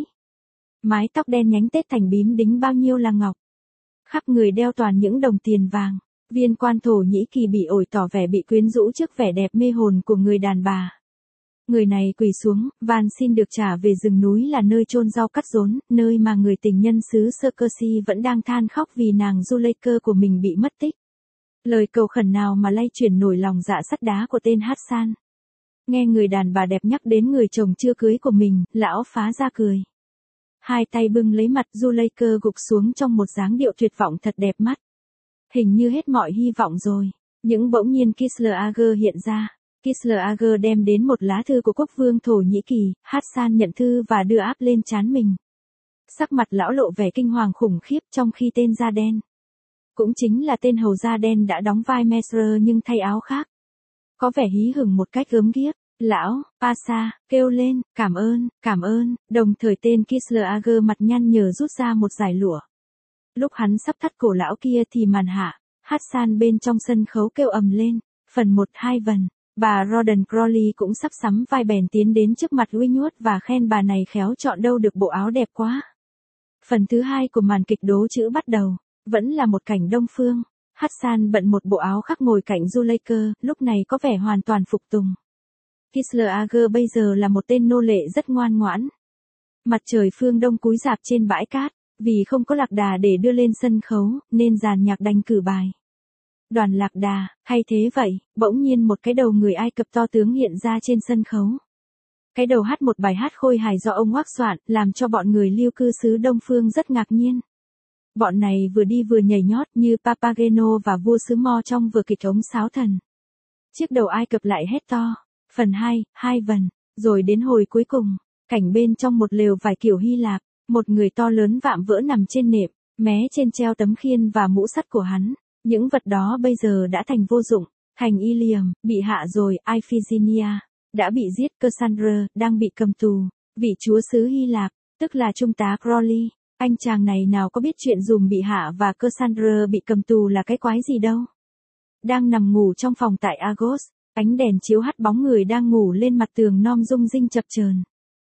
Mái tóc đen nhánh tết thành bím đính bao nhiêu là ngọc. Khắp người đeo toàn những đồng tiền vàng. Viên quan Thổ Nhĩ Kỳ bị ổi tỏ vẻ bị quyến rũ trước vẻ đẹp mê hồn của người đàn bà. Người này quỳ xuống, van xin được trả về rừng núi là nơi chôn rau cắt rốn, nơi mà người tình nhân xứ Circasi vẫn đang than khóc vì nàng Zuleika của mình bị mất tích. Lời cầu khẩn nào mà lay chuyển nổi lòng dạ sắt đá của tên Hassan. Nghe người đàn bà đẹp nhắc đến người chồng chưa cưới của mình, lão phá ra cười. Hai tay bưng lấy mặt, Zuleika gục xuống trong một dáng điệu tuyệt vọng thật đẹp mắt. Hình như hết mọi hy vọng rồi. Nhưng bỗng nhiên Kisler Ager hiện ra. Kisler Ager đem đến một lá thư của quốc vương Thổ Nhĩ Kỳ. Hassan nhận thư và đưa áp lên trán mình. Sắc mặt lão lộ vẻ kinh hoàng khủng khiếp, trong khi tên da đen, cũng chính là tên hầu da đen đã đóng vai Messer nhưng thay áo khác, có vẻ hí hửng một cách gớm ghiếc. Lão, Pasa, kêu lên, cảm ơn, đồng thời tên Kisler Ager mặt nhăn nhở rút ra một dải lụa. Lúc hắn sắp thắt cổ lão kia thì màn hạ, Hassan bên trong sân khấu kêu ầm lên, phần 1-2 vần. Bà Rawdon Crawley cũng sắp sắm vai bèn tiến đến trước mặt Winwood và khen bà này khéo chọn đâu được bộ áo đẹp quá. Phần thứ 2 của màn kịch đố chữ bắt đầu, vẫn là một cảnh Đông phương. Hassan bận một bộ áo khác ngồi cạnh Zuleika, lúc này có vẻ hoàn toàn phục tùng. Kisler Ager bây giờ là một tên nô lệ rất ngoan ngoãn. Mặt trời phương Đông cúi rạp trên bãi cát, vì không có lạc đà để đưa lên sân khấu, nên dàn nhạc đành cử bài. Đoàn lạc đà, hay thế vậy, bỗng nhiên một cái đầu người Ai Cập to tướng hiện ra trên sân khấu. Cái đầu hát một bài hát khôi hài do ông hoác soạn, làm cho bọn người lưu cư xứ Đông phương rất ngạc nhiên. Bọn này vừa đi vừa nhảy nhót như Papageno và vua xứ Mo trong vở kịch Ống Sáo Thần. Chiếc đầu Ai Cập lại hét to, phần 2 vần, rồi đến hồi cuối cùng, cảnh bên trong một lều vải kiểu Hy Lạp, một người to lớn vạm vỡ nằm trên nệm, mé trên treo tấm khiên và mũ sắt của hắn. Những vật đó bây giờ đã thành vô dụng, thành Ilium, bị hạ rồi, Iphigenia, đã bị giết, Cassandra, đang bị cầm tù, vị chúa xứ Hy Lạp, tức là trung tá Crowley, anh chàng này nào có biết chuyện dùm bị hạ và Cassandra bị cầm tù là cái quái gì đâu. Đang nằm ngủ trong phòng tại Argos, ánh đèn chiếu hắt bóng người đang ngủ lên mặt tường non rung rinh chập chờn.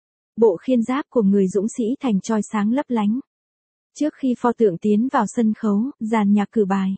Bộ khiên giáp của người dũng sĩ thành trói sáng lấp lánh. Trước khi pho tượng tiến vào sân khấu, dàn nhạc cử bài.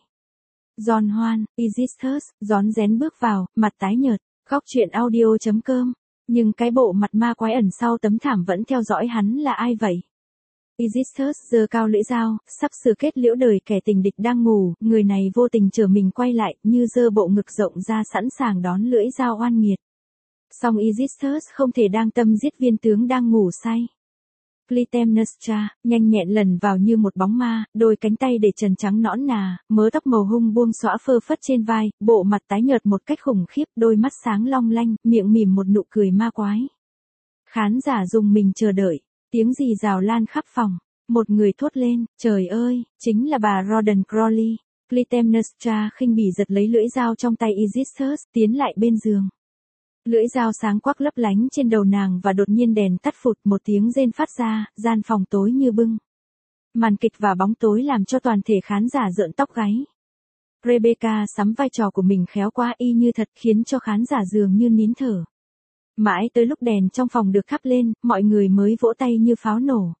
John Hoan, Aegisthus, rón rén bước vào, mặt tái nhợt. Góc truyện audio.com Nhưng cái bộ mặt ma quái ẩn sau tấm thảm vẫn theo dõi hắn là ai vậy? Aegisthus giơ cao lưỡi dao, sắp sửa kết liễu đời kẻ tình địch đang ngủ, người này vô tình trở mình quay lại, như giơ bộ ngực rộng ra sẵn sàng đón lưỡi dao oan nghiệt. Song Aegisthus không thể đang tâm giết viên tướng đang ngủ say. Clytemnestra, nhanh nhẹn lần vào như một bóng ma, đôi cánh tay để trần trắng nõn nà, mớ tóc màu hung buông xõa phơ phất trên vai, bộ mặt tái nhợt một cách khủng khiếp, đôi mắt sáng long lanh, miệng mỉm một nụ cười ma quái. Khán giả rùng mình chờ đợi, tiếng rì rào lan khắp phòng. Một người thốt lên, trời ơi, chính là bà Rawdon Crawley. Clytemnestra khinh bỉ giật lấy lưỡi dao trong tay Aegisthus, tiến lại bên giường. Lưỡi dao sáng quắc lấp lánh trên đầu nàng và đột nhiên đèn tắt phụt, một tiếng rên phát ra, gian phòng tối như bưng. Màn kịch và bóng tối làm cho toàn thể khán giả rợn tóc gáy. Rebecca sắm vai trò của mình khéo quá y như thật, khiến cho khán giả dường như nín thở. Mãi tới lúc đèn trong phòng được thắp lên, mọi người mới vỗ tay như pháo nổ.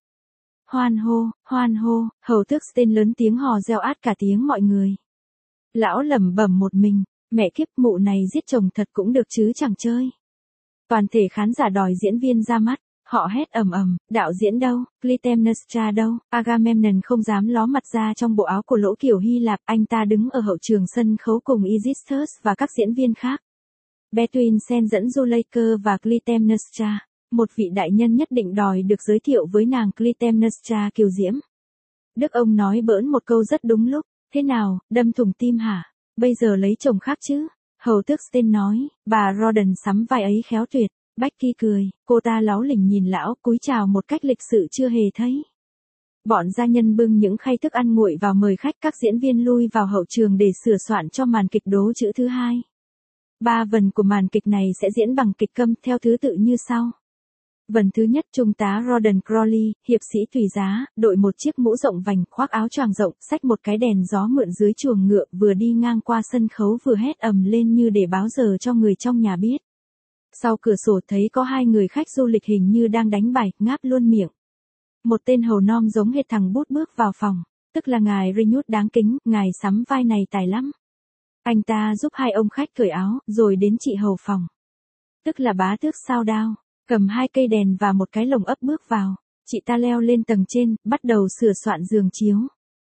Hoan hô, hầu tước Sten lớn tiếng hò reo át cả tiếng mọi người. Lão lẩm bẩm một mình, mẹ kiếp, mụ này giết chồng thật cũng được chứ chẳng chơi. Toàn thể khán giả đòi diễn viên ra mắt, họ hét ầm ầm, đạo diễn đâu, Clytemnestra đâu, Agamemnon không dám ló mặt ra trong bộ áo của lỗ kiểu Hy Lạp, anh ta đứng ở hậu trường sân khấu cùng Aegisthus và các diễn viên khác. Between Sen dẫn Zuleika và Clytemnestra, một vị đại nhân nhất định đòi được giới thiệu với nàng Clytemnestra kiều diễm. Đức ông nói bỡn một câu rất đúng lúc, thế nào, đâm thủng tim hả, bây giờ lấy chồng khác chứ? Hầu tước Sten nói, bà Rawdon sắm vai ấy khéo tuyệt. Becky cười, cô ta láu lỉnh nhìn lão, cúi chào một cách lịch sự chưa hề thấy. Bọn gia nhân bưng những khay thức ăn nguội vào mời khách, các diễn viên lui vào hậu trường để sửa soạn cho màn kịch đố chữ thứ hai. 3 vần của màn kịch này sẽ diễn bằng kịch câm theo thứ tự như sau. Vần thứ nhất, trung tá Rawdon Crawley, hiệp sĩ tùy giá, đội một chiếc mũ rộng vành, khoác áo choàng rộng, xách một cái đèn gió mượn dưới chuồng ngựa, vừa đi ngang qua sân khấu vừa hét ầm lên như để báo giờ cho người trong nhà biết. Sau cửa sổ thấy có 2 người khách du lịch hình như đang đánh bài, ngáp luôn miệng. Một tên hầu nom giống hệt thằng Bút bước vào phòng, tức là ngài Reynolds đáng kính, ngài sắm vai này tài lắm. Anh ta giúp 2 ông khách cởi áo, rồi đến chị hầu phòng, tức là bá tước Sao Đao, cầm 2 cây đèn và một cái lồng ấp bước vào. Chị ta leo lên tầng trên, bắt đầu sửa soạn giường chiếu.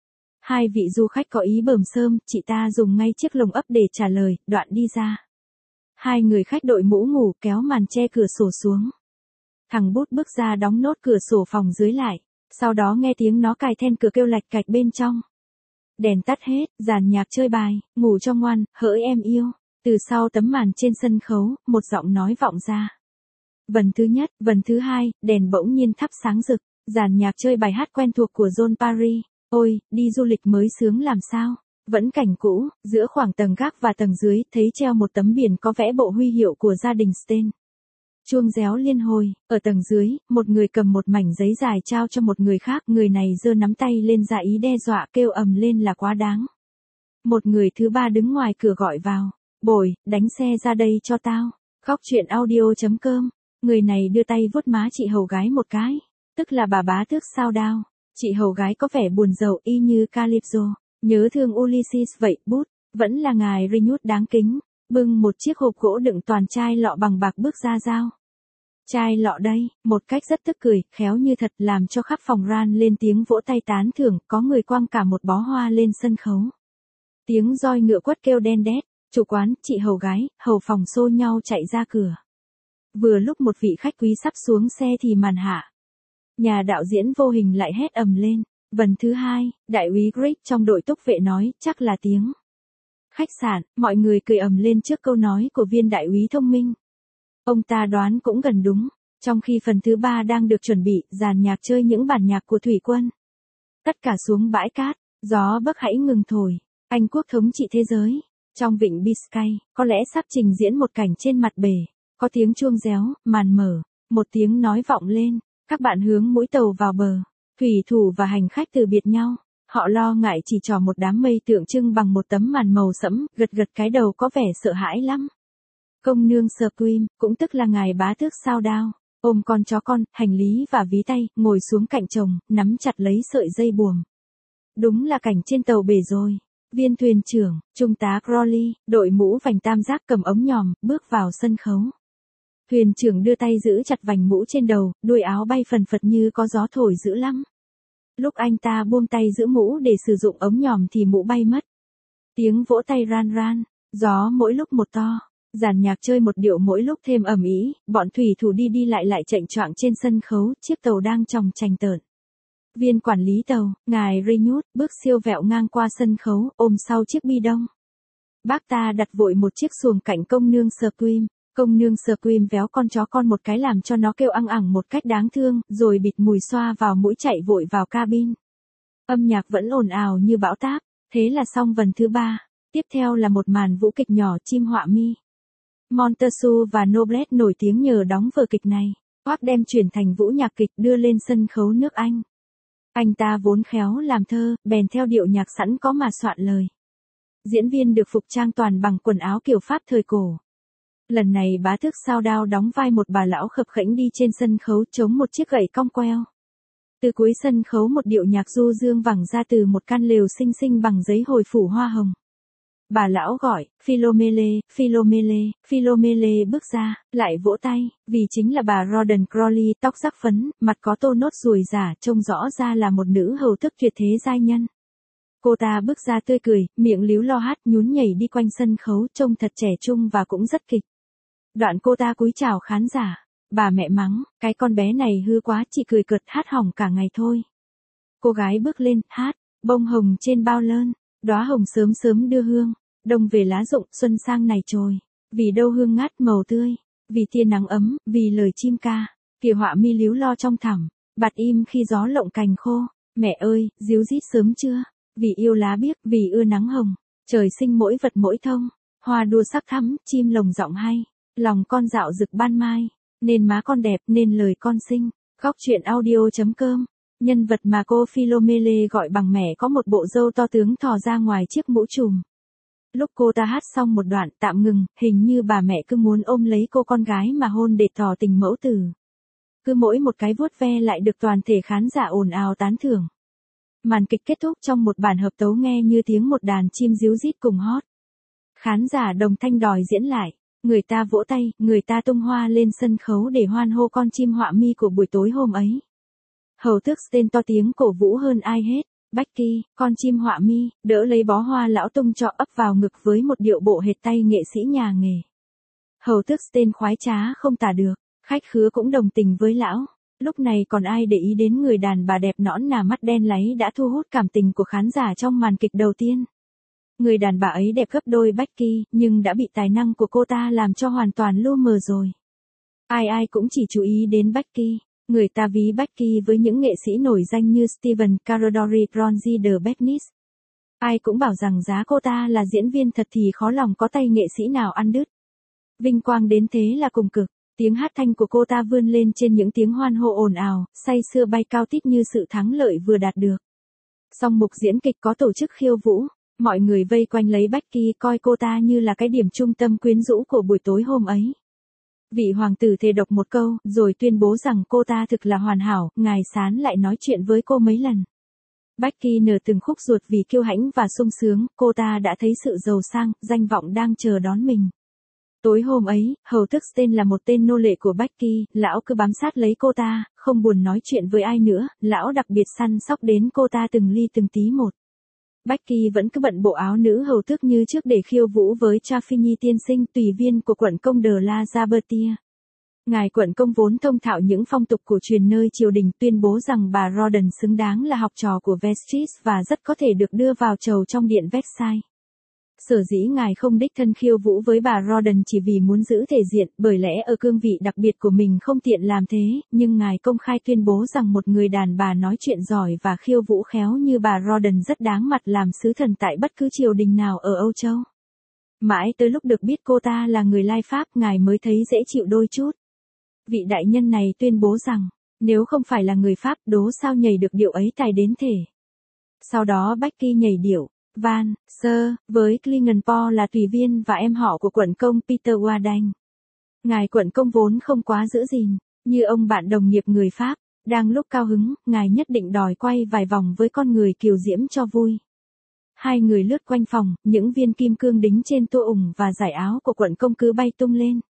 2 vị du khách có ý bờm sơm, chị ta dùng ngay chiếc lồng ấp để trả lời, đoạn đi ra. 2 người khách đội mũ ngủ kéo màn che cửa sổ xuống. Thằng Bút bước ra đóng nốt cửa sổ phòng dưới lại, sau đó nghe tiếng nó cài then cửa kêu lạch cạch bên trong. Đèn tắt hết, dàn nhạc chơi bài, ngủ cho ngoan, hỡi em yêu. Từ sau tấm màn trên sân khấu, một giọng nói vọng ra. Vần thứ nhất, vần thứ hai, đèn bỗng nhiên thắp sáng rực, dàn nhạc chơi bài hát quen thuộc của John Parry. Ôi, đi du lịch mới sướng làm sao. Vẫn cảnh cũ, giữa khoảng tầng gác và tầng dưới, thấy treo một tấm biển có vẽ bộ huy hiệu của gia đình Sten. Chuông réo liên hồi, ở tầng dưới, một người cầm một mảnh giấy dài trao cho một người khác, người này giơ nắm tay lên ra ý đe dọa, kêu ầm lên là quá đáng. Một người thứ ba đứng ngoài cửa gọi vào, bồi, đánh xe ra đây cho tao. Góc truyện audio.com, người này đưa tay vuốt má chị hầu gái một cái, tức là bà bá tước Sao Đao. Chị hầu gái có vẻ buồn rầu y như Calypso. Nhớ thương Ulysses vậy, Bút, vẫn là ngài Reynolds đáng kính, bưng một chiếc hộp gỗ đựng toàn chai lọ bằng bạc bước ra giao. Chai lọ đây, một cách rất tức cười, khéo như thật làm cho khắp phòng ran lên tiếng vỗ tay tán thưởng, có người quăng cả một bó hoa lên sân khấu. Tiếng roi ngựa quất kêu đen đét, chủ quán, chị hầu gái, hầu phòng xô nhau chạy ra cửa. Vừa lúc một vị khách quý sắp xuống xe thì màn hạ. Nhà đạo diễn vô hình lại hét ầm lên. Vần thứ hai, đại úy Greg trong đội túc vệ nói, chắc là tiếng khách sạn, mọi người cười ầm lên trước câu nói của viên đại úy thông minh. Ông ta đoán cũng gần đúng, trong khi phần thứ ba đang được chuẩn bị, dàn nhạc chơi những bản nhạc của thủy quân. Tất cả xuống bãi cát, gió Bắc hãy ngừng thổi, Anh quốc thống trị thế giới. Trong vịnh Biscay, có lẽ sắp trình diễn một cảnh trên mặt bể, có tiếng chuông réo, màn mở, một tiếng nói vọng lên, các bạn hướng mũi tàu vào bờ. Thủy thủ và hành khách từ biệt nhau, họ lo ngại chỉ trò một đám mây tượng trưng bằng một tấm màn màu sẫm, gật gật cái đầu có vẻ sợ hãi lắm. Công nương Scream, cũng tức là ngài bá tước Sao Đao, ôm con chó con, hành lý và ví tay, ngồi xuống cạnh chồng, nắm chặt lấy sợi dây buồm. Đúng là cảnh trên tàu bể rồi. Viên thuyền trưởng, trung tá Crawley, đội mũ vành tam giác cầm ống nhòm, bước vào sân khấu. Thuyền trưởng đưa tay giữ chặt vành mũ trên đầu, đuôi áo bay phần phật như có gió thổi dữ lắm. Lúc anh ta buông tay giữ mũ để sử dụng ống nhòm thì mũ bay mất. Tiếng vỗ tay ran ran, gió mỗi lúc một to, dàn nhạc chơi một điệu mỗi lúc thêm ầm ĩ, bọn thủy thủ đi đi lại chệnh choạng trên sân khấu, chiếc tàu đang chòng chành tợn. Viên quản lý tàu, ngài Reynolds, bước siêu vẹo ngang qua sân khấu, ôm sau chiếc bi đông. Bác ta đặt vội một chiếc xuồng cạnh công nương Scream. Công nương Scream véo con chó con một cái làm cho nó kêu ăng ẳng một cách đáng thương, rồi bịt mùi xoa vào mũi chạy vội vào cabin. Âm nhạc vẫn ồn ào như bão táp, thế là xong vần thứ 3. Tiếp theo là một màn vũ kịch nhỏ chim họa mi. Montessu và Noblet nổi tiếng nhờ đóng vở kịch này. Hoác đem chuyển thành vũ nhạc kịch đưa lên sân khấu nước Anh. Anh ta vốn khéo làm thơ, bèn theo điệu nhạc sẵn có mà soạn lời. Diễn viên được phục trang toàn bằng quần áo kiểu Pháp thời cổ. Lần này bá tước Sao Đao đóng vai một bà lão khập khẽnh đi trên sân khấu chống một chiếc gậy cong queo. Từ cuối sân khấu một điệu nhạc du dương vẳng ra từ một căn lều xinh xinh bằng giấy hồi phủ hoa hồng. Bà lão gọi, Philomele, Philomele, Philomele bước ra, lại vỗ tay, vì chính là bà Rawdon Crawley, tóc rắc phấn, mặt có tô nốt ruồi giả, trông rõ ra là một nữ hầu thức tuyệt thế giai nhân. Cô ta bước ra tươi cười, miệng líu lo hát nhún nhảy đi quanh sân khấu, trông thật trẻ trung và cũng rất kịch. Đoạn cô ta cúi chào khán giả, bà mẹ mắng, cái con bé này hư quá, chỉ cười cợt hát hỏng cả ngày thôi. Cô gái bước lên, hát, bông hồng trên bao lơn, đóa hồng sớm sớm đưa hương, đông về lá rụng, xuân sang này trồi, vì đâu hương ngát màu tươi, vì tia nắng ấm, vì lời chim ca, kìa họa mi líu lo trong thẳm, bạt im khi gió lộng cành khô, mẹ ơi, díu dít sớm chưa, vì yêu lá biếc, vì ưa nắng hồng, trời sinh mỗi vật mỗi thông, hoa đua sắc thắm, chim lồng giọng hay, lòng con dạo rực ban mai, nên má con đẹp, nên lời con xinh. Góc truyện audio.com. Nhân vật mà cô Philomele gọi bằng mẹ có một bộ râu to tướng thò ra ngoài chiếc mũ trùm. Lúc cô ta hát xong một đoạn tạm ngừng, hình như bà mẹ cứ muốn ôm lấy cô con gái mà hôn để tỏ tình mẫu tử. Cứ mỗi một cái vuốt ve lại được toàn thể khán giả ồn ào tán thưởng. Màn kịch kết thúc trong một bản hợp tấu nghe như tiếng một đàn chim ríu rít cùng hót. Khán giả đồng thanh đòi diễn lại. Người ta vỗ tay, người ta tung hoa lên sân khấu để hoan hô con chim họa mi của buổi tối hôm ấy. Hầu tước Sten to tiếng cổ vũ hơn ai hết. Becky, con chim họa mi, đỡ lấy bó hoa lão tung cho ấp vào ngực với một điệu bộ hệt tay nghệ sĩ nhà nghề. Hầu tước Sten khoái trá không tả được, khách khứa cũng đồng tình với lão. Lúc này còn ai để ý đến người đàn bà đẹp nõn nà mắt đen láy đã thu hút cảm tình của khán giả trong màn kịch đầu tiên. Người đàn bà ấy đẹp gấp đôi Becky, nhưng đã bị tài năng của cô ta làm cho hoàn toàn lu mờ rồi. Ai ai cũng chỉ chú ý đến Becky. Người ta ví Becky với những nghệ sĩ nổi danh như Steven Caradori, Ronzi de Betnis. Ai cũng bảo rằng giá cô ta là diễn viên thật thì khó lòng có tay nghệ sĩ nào ăn đứt. Vinh quang đến thế là cùng cực. Tiếng hát thanh của cô ta vươn lên trên những tiếng hoan hô ồn ào, say sưa bay cao tít như sự thắng lợi vừa đạt được. Song mục diễn kịch có tổ chức khiêu vũ. Mọi người vây quanh lấy Becky coi cô ta như là cái điểm trung tâm quyến rũ của buổi tối hôm ấy. Vị hoàng tử thề độc một câu, rồi tuyên bố rằng cô ta thực là hoàn hảo, ngài Sán lại nói chuyện với cô mấy lần. Becky nở từng khúc ruột vì kiêu hãnh và sung sướng, cô ta đã thấy sự giàu sang, danh vọng đang chờ đón mình. Tối hôm ấy, hầu tước Sten là một tên nô lệ của Becky, lão cứ bám sát lấy cô ta, không buồn nói chuyện với ai nữa, lão đặc biệt săn sóc đến cô ta từng ly từng tí một. Becky vẫn cứ bận bộ áo nữ hầu tước như trước để khiêu vũ với Chaffigny tiên sinh, tùy viên của quận công de la Zabertia. Ngài quận công vốn thông thạo những phong tục cổ truyền nơi triều đình, tuyên bố rằng bà Rawdon xứng đáng là học trò của Vestris và rất có thể được đưa vào chầu trong điện Versailles. Sở dĩ ngài không đích thân khiêu vũ với bà Rawdon chỉ vì muốn giữ thể diện, bởi lẽ ở cương vị đặc biệt của mình không tiện làm thế, nhưng ngài công khai tuyên bố rằng một người đàn bà nói chuyện giỏi và khiêu vũ khéo như bà Rawdon rất đáng mặt làm sứ thần tại bất cứ triều đình nào ở Âu Châu. Mãi tới lúc được biết cô ta là người lai Pháp, ngài mới thấy dễ chịu đôi chút. Vị đại nhân này tuyên bố rằng, nếu không phải là người Pháp, đố sao nhảy được điệu ấy tài đến thể. Sau đó Becky nhảy điệu Van, Sir, với Klingenpo là tùy viên và em họ của quận công Peter Wardang. Ngài quận công vốn không quá giữ gìn, như ông bạn đồng nghiệp người Pháp, đang lúc cao hứng, ngài nhất định đòi quay vài vòng với con người kiều diễm cho vui. Hai người lướt quanh phòng, những viên kim cương đính trên tua ủng và giải áo của quận công cứ bay tung lên.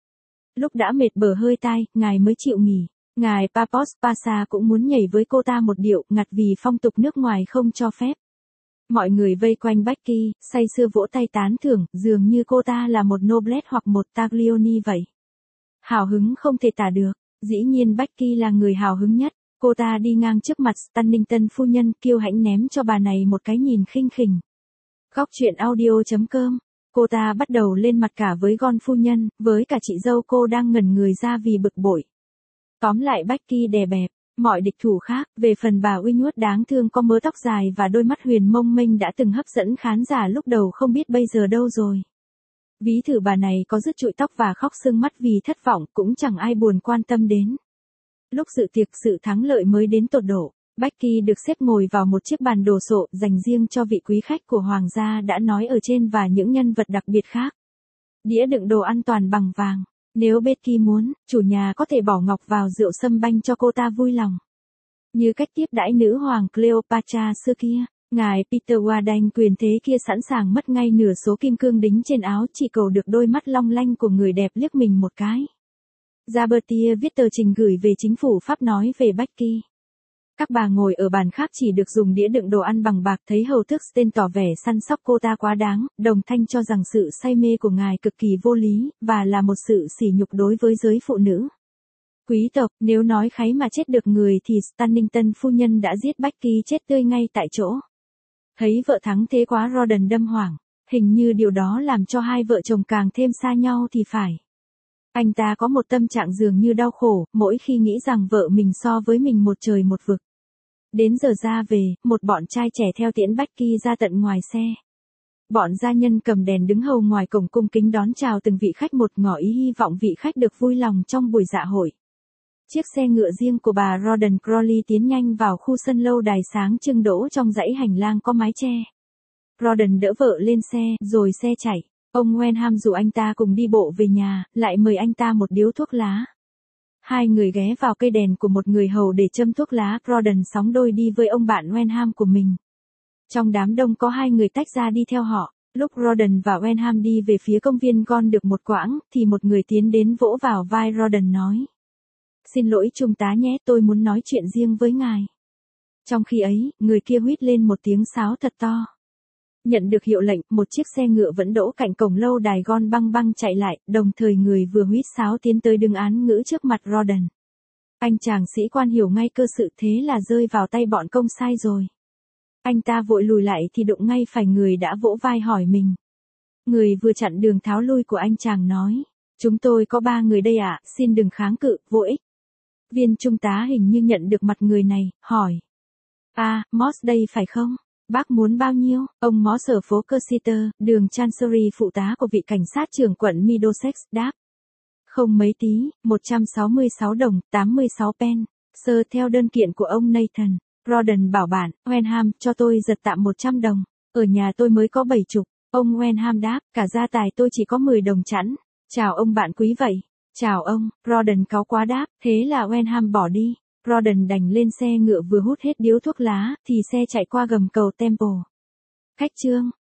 Lúc đã mệt bở hơi tai, ngài mới chịu nghỉ. Ngài Papos Pasa cũng muốn nhảy với cô ta một điệu, ngặt vì phong tục nước ngoài không cho phép. Mọi người vây quanh Becky, say sưa vỗ tay tán thưởng, dường như cô ta là một noblesse hoặc một Taglioni vậy. Hào hứng không thể tả được, dĩ nhiên Becky là người hào hứng nhất. Cô ta đi ngang trước mặt Stunnington phu nhân, kiêu hãnh ném cho bà này một cái nhìn khinh khỉnh. Góc truyện audio.com. Cô ta bắt đầu lên mặt cả với Gon phu nhân, với cả chị dâu cô đang ngẩn người ra vì bực bội. Tóm lại Becky đè bẹp mọi địch thủ khác, về phần bà Winwood đáng thương có mớ tóc dài và đôi mắt huyền mông mênh đã từng hấp dẫn khán giả lúc đầu không biết bây giờ đâu rồi. Ví thử bà này có rứt trụi tóc và khóc sưng mắt vì thất vọng cũng chẳng ai buồn quan tâm đến. Lúc dự tiệc sự thắng lợi mới đến tột độ, Becky được xếp ngồi vào một chiếc bàn đồ sộ dành riêng cho vị quý khách của hoàng gia đã nói ở trên và những nhân vật đặc biệt khác. Đĩa đựng đồ ăn toàn bằng vàng. Nếu Becky muốn, chủ nhà có thể bỏ ngọc vào rượu sâm banh cho cô ta vui lòng. Như cách tiếp đãi nữ hoàng Cleopatra xưa kia, ngài Peter Warden quyền thế kia sẵn sàng mất ngay nửa số kim cương đính trên áo chỉ cầu được đôi mắt long lanh của người đẹp liếc mình một cái. Jabertier viết tờ trình gửi về chính phủ Pháp nói về Becky. Các bà ngồi ở bàn khác chỉ được dùng đĩa đựng đồ ăn bằng bạc, thấy hầu tước Stein tỏ vẻ săn sóc cô ta quá đáng, đồng thanh cho rằng sự say mê của ngài cực kỳ vô lý, và là một sự sỉ nhục đối với giới phụ nữ. Quý tộc, nếu nói kháy mà chết được người thì Stunnington phu nhân đã giết Becky chết tươi ngay tại chỗ. Thấy vợ thắng thế quá, Rawdon đâm hoảng, hình như điều đó làm cho hai vợ chồng càng thêm xa nhau thì phải. Anh ta có một tâm trạng dường như đau khổ, mỗi khi nghĩ rằng vợ mình so với mình một trời một vực. Đến giờ ra về, một bọn trai trẻ theo tiễn Becky ra tận ngoài xe. Bọn gia nhân cầm đèn đứng hầu ngoài cổng cung kính đón chào từng vị khách một, ngỏ ý hy vọng vị khách được vui lòng trong buổi dạ hội. Chiếc xe ngựa riêng của bà Rawdon Crawley tiến nhanh vào khu sân lâu đài sáng trưng đỗ trong dãy hành lang có mái che. Rawdon đỡ vợ lên xe, rồi xe chạy. Ông Wenham rủ anh ta cùng đi bộ về nhà, lại mời anh ta một điếu thuốc lá. Hai người ghé vào cây đèn của một người hầu để châm thuốc lá. Rawdon sóng đôi đi với ông bạn Wenham của mình. Trong đám đông có hai người tách ra đi theo họ. Lúc Rawdon và Wenham đi về phía công viên Gon được một quãng, thì một người tiến đến vỗ vào vai Rawdon nói: "Xin lỗi trung tá nhé, tôi muốn nói chuyện riêng với ngài." Trong khi ấy, người kia huýt lên một tiếng sáo thật to. Nhận được hiệu lệnh, một chiếc xe ngựa vẫn đỗ cạnh cổng lâu đài Gon băng băng chạy lại, đồng thời người vừa huýt sáo tiến tới đứng án ngữ trước mặt Rawdon. Anh chàng sĩ quan hiểu ngay cơ sự, thế là rơi vào tay bọn công sai rồi. Anh ta vội lùi lại thì đụng ngay phải người đã vỗ vai hỏi mình. Người vừa chặn đường tháo lui của anh chàng nói: "Chúng tôi có 3 người đây ạ, xin đừng kháng cự, vô ích." Viên trung tá hình như nhận được mặt người này, hỏi: Moss đây phải không? Bác muốn bao nhiêu?" Ông Moss ở phố Cursitor, đường Chancery, phụ tá của vị cảnh sát trưởng quận Middlesex, đáp: "Không mấy tí, 166 đồng, 86 pen. Sơ theo đơn kiện của ông Nathan." Rawdon bảo bạn Wenham: "Cho tôi giật tạm 100 đồng. Ở nhà tôi mới có 70. Ông Wenham đáp: "Cả gia tài tôi chỉ có 10 đồng chẵn. Chào ông bạn quý vậy." "Chào ông." Rawdon cáu quá đáp, thế là Wenham bỏ đi. Rawdon đành lên xe ngựa vừa hút hết điếu thuốc lá, thì xe chạy qua gầm cầu Temple. Khách chương.